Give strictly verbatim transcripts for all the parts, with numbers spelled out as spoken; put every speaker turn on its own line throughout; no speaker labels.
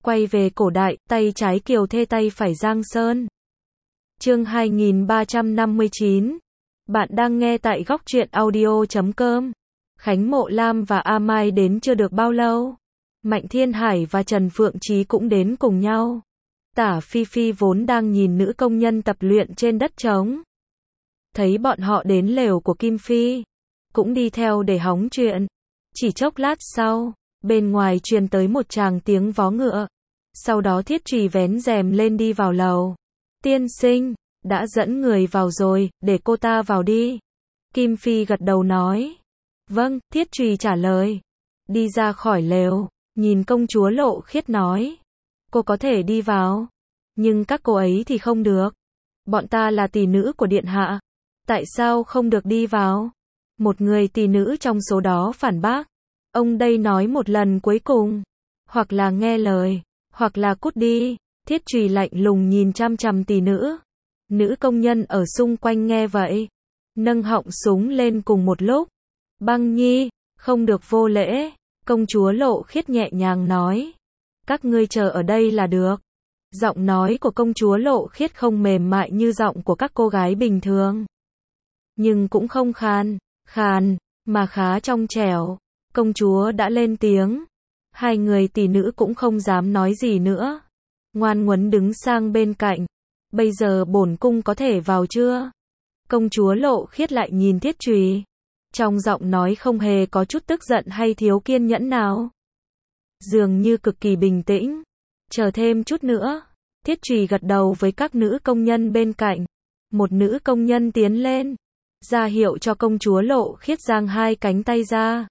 Quay về cổ đại, tay trái Kiều Thê tay phải Giang Sơn. Chương hai nghìn ba trăm năm mươi chín. Bạn đang nghe tại góc truyện audio chấm com. Khánh Mộ Lam và A Mai đến chưa được bao lâu. Mạnh Thiên Hải và Trần Phượng Chí cũng đến cùng nhau. Tả Phi Phi vốn đang nhìn nữ công nhân tập luyện trên đất trống. Thấy bọn họ đến lều của Kim Phi, cũng đi theo để hóng chuyện. Chỉ chốc lát sau, bên ngoài truyền tới một tràng tiếng vó ngựa. Sau đó Thiết Trùy vén rèm lên đi vào lầu. Tiên sinh, đã dẫn người vào rồi, để cô ta vào đi. Kim Phi gật đầu nói. Vâng, Thiết Trùy trả lời. Đi ra khỏi lều, nhìn công chúa Lộ Khiết nói. Cô có thể đi vào, nhưng các cô ấy thì không được. Bọn ta là tỷ nữ của điện hạ. Tại sao không được đi vào? Một người tỷ nữ trong số đó phản bác. Ông đây nói một lần cuối cùng. Hoặc là nghe lời, hoặc là cút đi. Thiết Trùy lạnh lùng nhìn chăm chăm tỷ nữ. Nữ công nhân ở xung quanh nghe vậy, nâng họng súng lên cùng một lúc. Băng Nhi, không được vô lễ. Công chúa Lộ Khiết nhẹ nhàng nói. Các ngươi chờ ở đây là được. Giọng nói của công chúa Lộ Khiết không mềm mại như giọng của các cô gái bình thường. Nhưng cũng không khàn, khàn, mà khá trong trẻo. Công chúa đã lên tiếng. Hai người tỷ nữ cũng không dám nói gì nữa. Ngoan ngoãn đứng sang bên cạnh. Bây giờ bổn cung có thể vào chưa? Công chúa Lộ Khiết lại nhìn Thiết Trùy. Trong giọng nói không hề có chút tức giận hay thiếu kiên nhẫn nào. Dường như cực kỳ bình tĩnh. Chờ thêm chút nữa. Thiết Trùy gật đầu với các nữ công nhân bên cạnh. Một nữ công nhân tiến lên, ra hiệu cho công chúa Lộ Khiết giang hai cánh tay ra.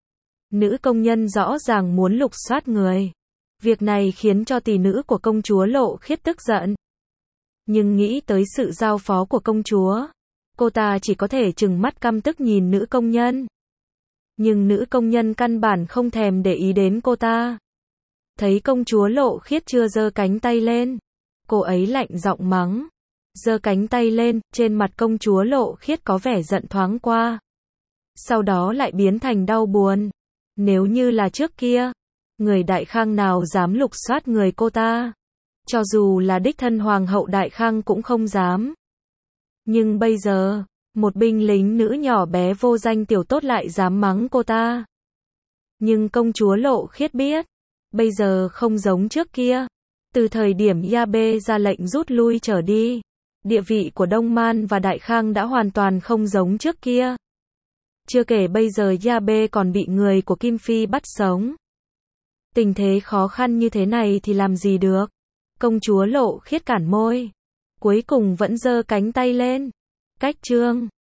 Nữ công nhân rõ ràng muốn lục soát người. Việc này khiến cho tỷ nữ của công chúa Lộ Khiết tức giận. Nhưng nghĩ tới sự giao phó của công chúa, cô ta chỉ có thể trừng mắt căm tức nhìn nữ công nhân. Nhưng nữ công nhân căn bản không thèm để ý đến cô ta. Thấy công chúa Lộ Khiết chưa giơ cánh tay lên, cô ấy lạnh giọng mắng. Giơ cánh tay lên, trên mặt công chúa Lộ Khiết có vẻ giận thoáng qua. Sau đó lại biến thành đau buồn. Nếu như là trước kia, người Đại Khang nào dám lục soát người cô ta? Cho dù là đích thân hoàng hậu Đại Khang cũng không dám. Nhưng bây giờ, một binh lính nữ nhỏ bé vô danh tiểu tốt lại dám mắng cô ta. Nhưng công chúa Lộ Khiết biết, bây giờ không giống trước kia. Từ thời điểm Yabe ra lệnh rút lui trở đi, địa vị của Đông Man và Đại Khang đã hoàn toàn không giống trước kia. Chưa kể bây giờ Yabe còn bị người của Kim Phi bắt sống. Tình thế khó khăn như thế này thì làm gì được. Công chúa Lộ Khiết cản môi, cuối cùng vẫn giơ cánh tay lên. Cách chương